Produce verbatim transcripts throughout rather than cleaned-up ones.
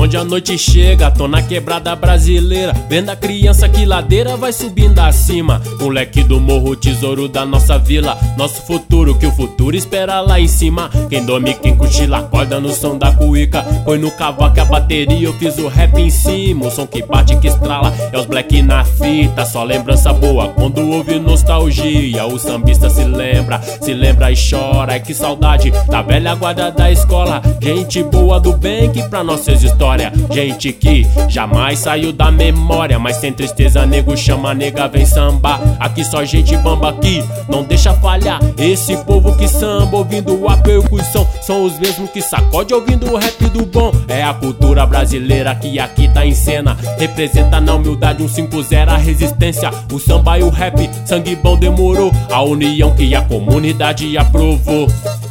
onde a noite chega, tô na quebrada brasileira, vendo a criança que ladeira vai subindo acima. Moleque do morro, tesouro da nossa vila, nosso futuro, que o futuro espera lá em cima. Quem dorme, quem cochila, acorda no som da cuíca, põe no cavaco a bateria, eu fiz o rap em cima. O som que bate, que estrala, é os black na fita, só lembrança boa quando ouve nostalgia. O sambista se lembra, se lembra e chora, é que saudade da velha guarda da escola. Gente boa do bem que pra nós fez história, gente que jamais saiu da memória. Mas sem tristeza, nego chama, nega vem sambar. Aqui só gente bamba aqui, não deixa falhar. Esse povo que samba ouvindo a percussão são os mesmos que sacode ouvindo o rap do bom. É a cultura brasileira que aqui tá em cena, representa na humildade um cinco zero a resistência. O samba e o rap, sangue bom demorou, a união que a comunidade aprovou.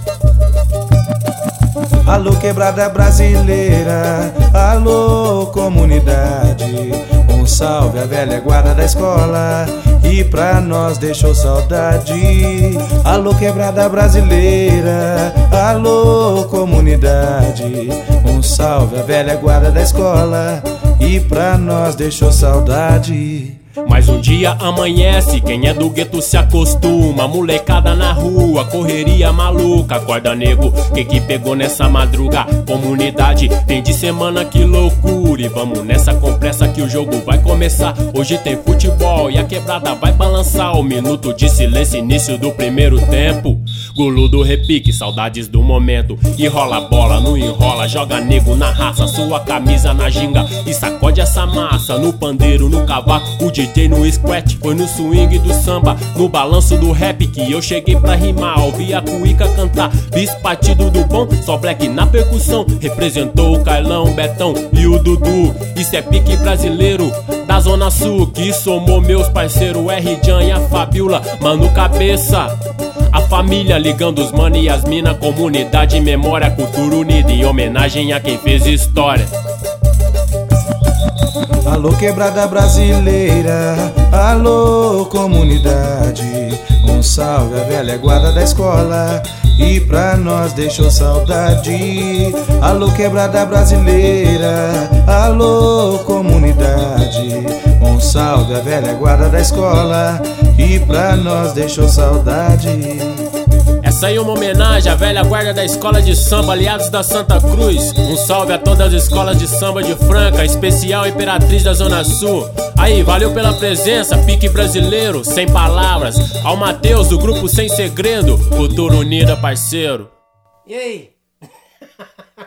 Alô quebrada brasileira, alô comunidade, um salve à velha guarda da escola e pra nós deixou saudade. Alô quebrada brasileira, alô comunidade, um salve à velha guarda da escola e pra nós deixou saudade. Mas um dia amanhece, quem é do gueto se acostuma. Molecada na rua, correria maluca. Acorda nego, que que pegou nessa madruga? Comunidade, tem de semana que loucura. E vamos nessa com pressa que o jogo vai começar. Hoje tem futebol e a quebrada vai balançar. O minuto de silêncio, início do primeiro tempo. Golo do repique, saudades do momento. E rola bola, não enrola, joga nego na raça. Sua camisa na ginga e sacode essa massa. No pandeiro, no cavaco, o D J no squat, foi no swing do samba, no balanço do rap que eu cheguei pra rimar. Ouvi a cuíca cantar, bis partido do bom, só black na percussão. Representou o Carlão, Betão e o Dudu. Isso é pique brasileiro da Zona Sul, que somou meus parceiros R-Jan e a Fabiola. Mano cabeça, a família ligando os mano e as mina. Comunidade, memória, cultura unida, em homenagem a quem fez história. Alô quebrada brasileira, alô comunidade, um salve à velha guarda da escola e pra nós deixou saudade. Alô quebrada brasileira, alô comunidade, um salve à velha guarda da escola e pra nós deixou saudade. Essa aí é uma homenagem à velha guarda da escola de samba, aliados da Santa Cruz. Um salve a todas as escolas de samba de Franca, especial Imperatriz da Zona Sul. Aí, valeu pela presença, pique brasileiro, sem palavras. Ao Matheus, do grupo Sem Segredo, Cultura Unida, parceiro. E aí?